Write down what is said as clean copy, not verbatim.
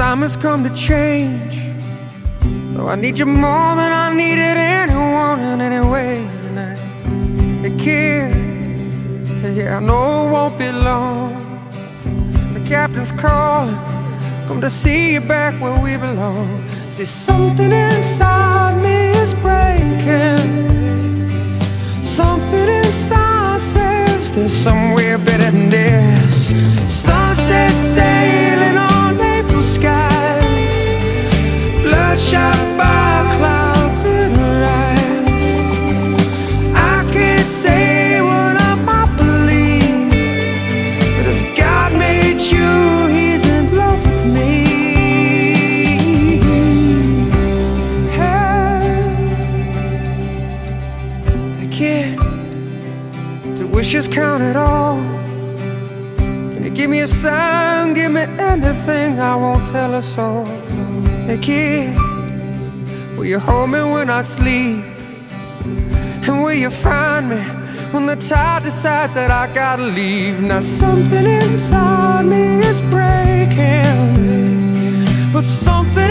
time has come to change. So I need you more than I needed anyone in any way tonight. Hey kid, yeah, I know it won't be long. The captain's calling, come to see you back where we belong. See, something inside me is breaking. Something inside says there's somewhere better than this. Sunset sailing on April skies, bloodshot fire clouds in her eyes. I can't say what I might believe, but if God made you, He's in love with me. Hey, kid, do wishes count at all? Can you give me a sign, give me anything, I won't tell a soul. Hey kid, will you hold me when I sleep? And will you find me when the tide decides that I gotta leave? Now something inside me is breaking, but something